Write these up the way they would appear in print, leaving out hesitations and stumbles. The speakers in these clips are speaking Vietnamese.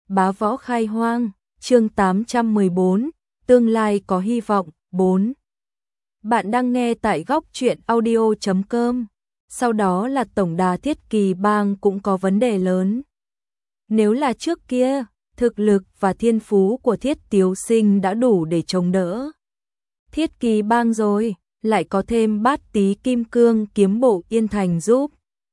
Bá võ khai hoang, chương 814, tương lai có hy vọng, 4. Bạn đang nghe tại góc truyện audio.com. Sau đó là tổng đà Thiết Kỳ Bang cũng có vấn đề lớn. Nếu là trước kia, thực lực và thiên phú của Thiết Tiếu Sinh đã đủ để chống đỡ Thiết Kỳ Bang rồi, lại có thêm Bát Tí Kim Cương kiếm bộ Yên Thành giúp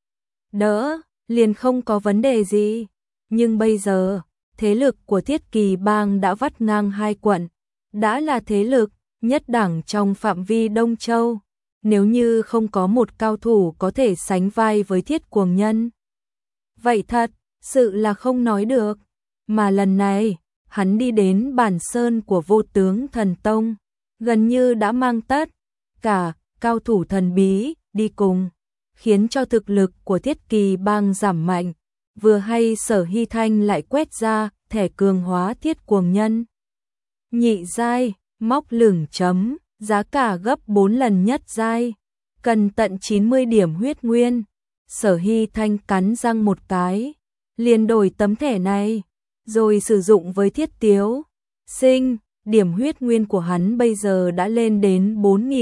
đỡ, liền không có vấn đề gì. Nhưng bây giờ, thế lực của Thiết Kỳ Bang đã vắt ngang hai quận, đã là thế lực nhất đẳng trong phạm vi Đông Châu. Nếu như không có một cao thủ có thể sánh vai với Thiết Cuồng Nhân, vậy thật sự là không nói được. Mà lần này, hắn đi đến bản sơn của Vô Tướng Thần Tông, gần như đã mang tất cả cao thủ thần bí đi cùng, khiến cho thực lực của Thiết Kỳ Bang giảm mạnh. Vừa hay Sở Hy Thanh lại quét ra thẻ cường hóa Thiết Cuồng Nhân nhị giai, móc lửng chấm, giá cả gấp 4 lần nhất giai, cần tận 90 điểm huyết nguyên. Sở Hy Thanh cắn răng một cái, liền đổi tấm thẻ này, rồi sử dụng với Thiết Tiếu Sinh. Điểm huyết nguyên của hắn bây giờ đã lên đến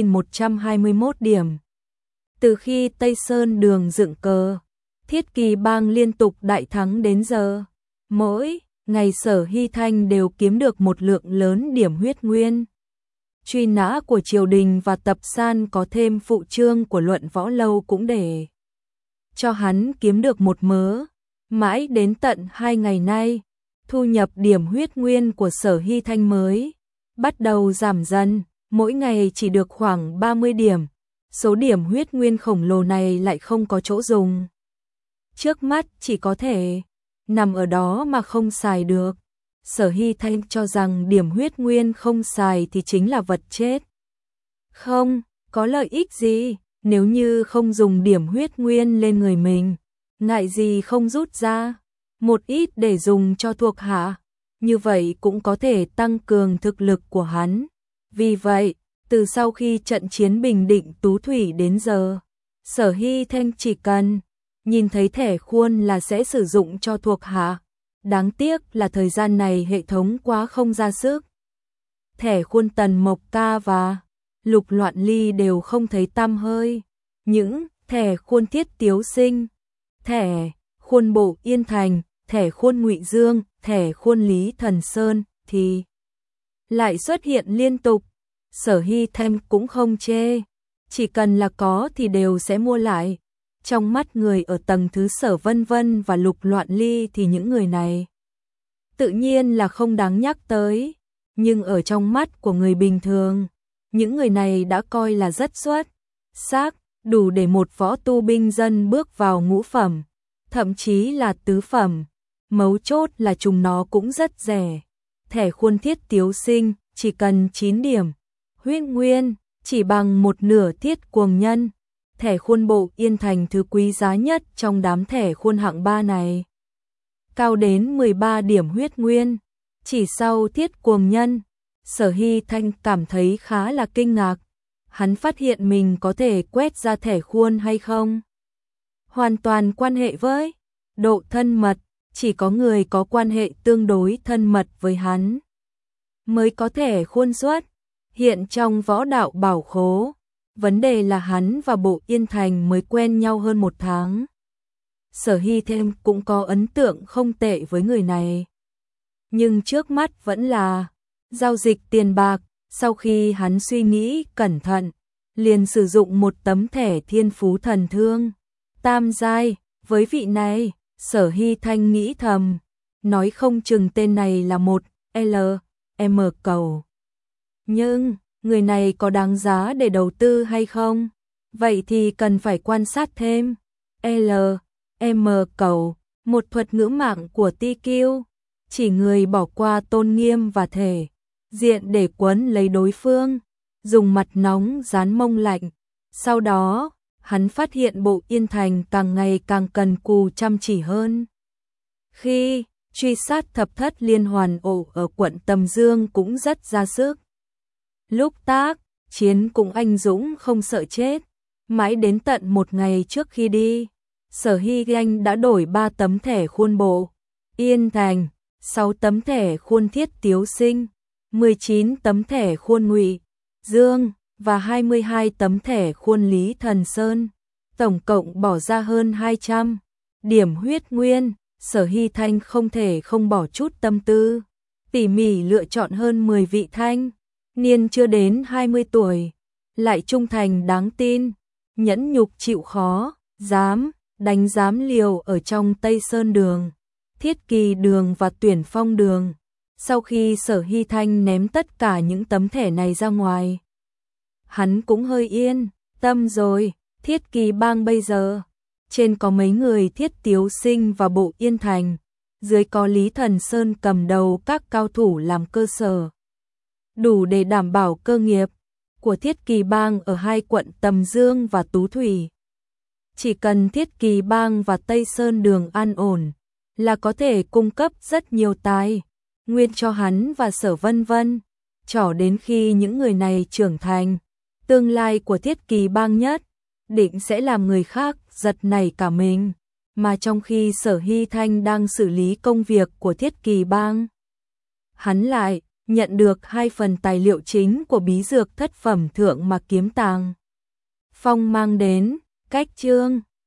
4.121 điểm. Từ khi Tây Sơn Đường dựng cờ, Thiết Kỳ Bang liên tục đại thắng đến giờ. Mỗi ngày Sở Hy Thanh đều kiếm được một lượng lớn điểm huyết nguyên. Truy nã của triều đình và tập san có thêm phụ chương của Luận Võ Lâu cũng để cho hắn kiếm được một mớ. Mãi đến tận 2 ngày nay, thu nhập điểm huyết nguyên của Sở Hy Thanh mới bắt đầu giảm dần, mỗi ngày chỉ được khoảng 30 điểm. Số điểm huyết nguyên khổng lồ này lại không có chỗ dùng. Trước mắt chỉ có thể nằm ở đó mà không xài được. Sở Hy Thanh cho rằng điểm huyết nguyên không xài thì chính là vật chết, không có lợi ích gì. Nếu như không dùng điểm huyết nguyên lên người mình, ngại gì không rút ra một ít để dùng cho thuộc hạ, như vậy cũng có thể tăng cường thực lực của hắn. Vì vậy, từ sau khi trận chiến Bình Định Tú Thủy đến giờ, Sở Hy Thanh chỉ cần nhìn thấy thẻ khuôn là sẽ sử dụng cho thuộc hạ. Đáng tiếc là thời gian này hệ thống quá không ra sức. Thẻ khuôn Tần Mộc Ca và Lục Loạn Ly đều không thấy tăm hơi. Những thẻ khuôn Thiết Tiếu Sinh, thẻ khuôn bộ Yên Thành, thẻ khuôn Ngụy Dương, thẻ khuôn Lý Thần Sơn thì lại xuất hiện liên tục. Sở Hy Thanh cũng không chê, chỉ cần là có thì đều sẽ mua lại. Trong mắt người ở tầng thứ Sở Vân Vân và Lục Loạn Ly thì những người này tự nhiên là không đáng nhắc tới, nhưng ở trong mắt của người bình thường, những người này đã coi là rất xuất sắc, đủ để một võ tu binh dân bước vào ngũ phẩm, thậm chí là tứ phẩm. Mấu chốt là chúng nó cũng rất rẻ. Thẻ khuôn Thiết Tiếu Sinh chỉ cần 9 điểm huyết nguyên, chỉ bằng một nửa Thiết Cuồng Nhân. Thẻ khuôn bộ Yên Thành thứ quý giá nhất trong đám thẻ khuôn hạng 3 này, cao đến 13 điểm huyết nguyên, chỉ sau Thiết Cuồng Nhân. Sở Hy Thanh cảm thấy khá là kinh ngạc. Hắn phát hiện mình có thể quét ra thẻ khuôn hay không, hoàn toàn quan hệ với độ thân mật. Chỉ có người có quan hệ tương đối thân mật với hắn mới có thể khuôn xuất hiện trong võ đạo bảo khố. Vấn đề là hắn và bộ Yên Thành mới quen nhau hơn 1 tháng. Sở Hy Thanh cũng có ấn tượng không tệ với người này, nhưng trước mắt vẫn là giao dịch tiền bạc. Sau khi hắn suy nghĩ cẩn thận, liền sử dụng một tấm thẻ Thiên Phú Thần Thương tam giai. Với vị này, Sở Hy Thanh nghĩ thầm, nói không chừng tên này là một LM cầu. Nhưng người này có đáng giá để đầu tư hay không? Vậy thì cần phải quan sát thêm. LM cầu, một thuật ngữ mạng của TQ, chỉ người bỏ qua tôn nghiêm và thể diện để quấn lấy đối phương, dùng mặt nóng dán mông lạnh. Sau đó, hắn phát hiện bộ Yên Thành càng ngày càng cần cù chăm chỉ hơn. Khi truy sát thập thất liên hoàn ổ ở quận Tầm Dương cũng rất ra sức. Lúc tác chiến cũng anh dũng không sợ chết. Mãi đến tận một ngày trước khi đi, Sở Hy Thanh đã đổi 3 tấm thẻ khuôn bộ Yên Thành. 6 tấm thẻ khuôn Thiết Tiếu Sinh, 19 tấm thẻ khuôn Ngụy Dương và 22 tấm thẻ khuôn Lý Thần Sơn. Tổng cộng bỏ ra hơn 200 điểm huyết nguyên, Sở Hy Thanh không thể không bỏ chút tâm tư, tỉ mỉ lựa chọn hơn 10 vị thanh niên chưa đến 20 tuổi, lại trung thành đáng tin, nhẫn nhục chịu khó, dám liều ở trong Tây Sơn Đường, Thiết Kỳ Đường và Tuyển Phong Đường. Sau khi Sở Hy Thanh ném tất cả những tấm thẻ này ra ngoài, hắn cũng hơi yên tâm rồi. Thiết Kỳ Bang bây giờ trên có mấy người Thiết Tiếu Sinh và Bộ Yên Thành, dưới có Lý Thần Sơn cầm đầu các cao thủ làm cơ sở, đủ để đảm bảo cơ nghiệp của Thiết Kỳ Bang ở hai quận Tầm Dương và Tú Thủy. Chỉ cần Thiết Kỳ Bang và Tây Sơn Đường an ổn là có thể cung cấp rất nhiều tài nguyên cho hắn và Sở Vân Vân, cho đến khi những người này trưởng thành, tương lai của Thiết Kỳ Bang nhất định sẽ làm người khác giật nảy cả mình. Mà trong khi Sở Hy Thanh đang xử lý công việc của Thiết Kỳ Bang, hắn lại nhận được 2 phần tài liệu chính của bí dược thất phẩm thượng mà Kiếm Tàng Phong mang đến. Cách chương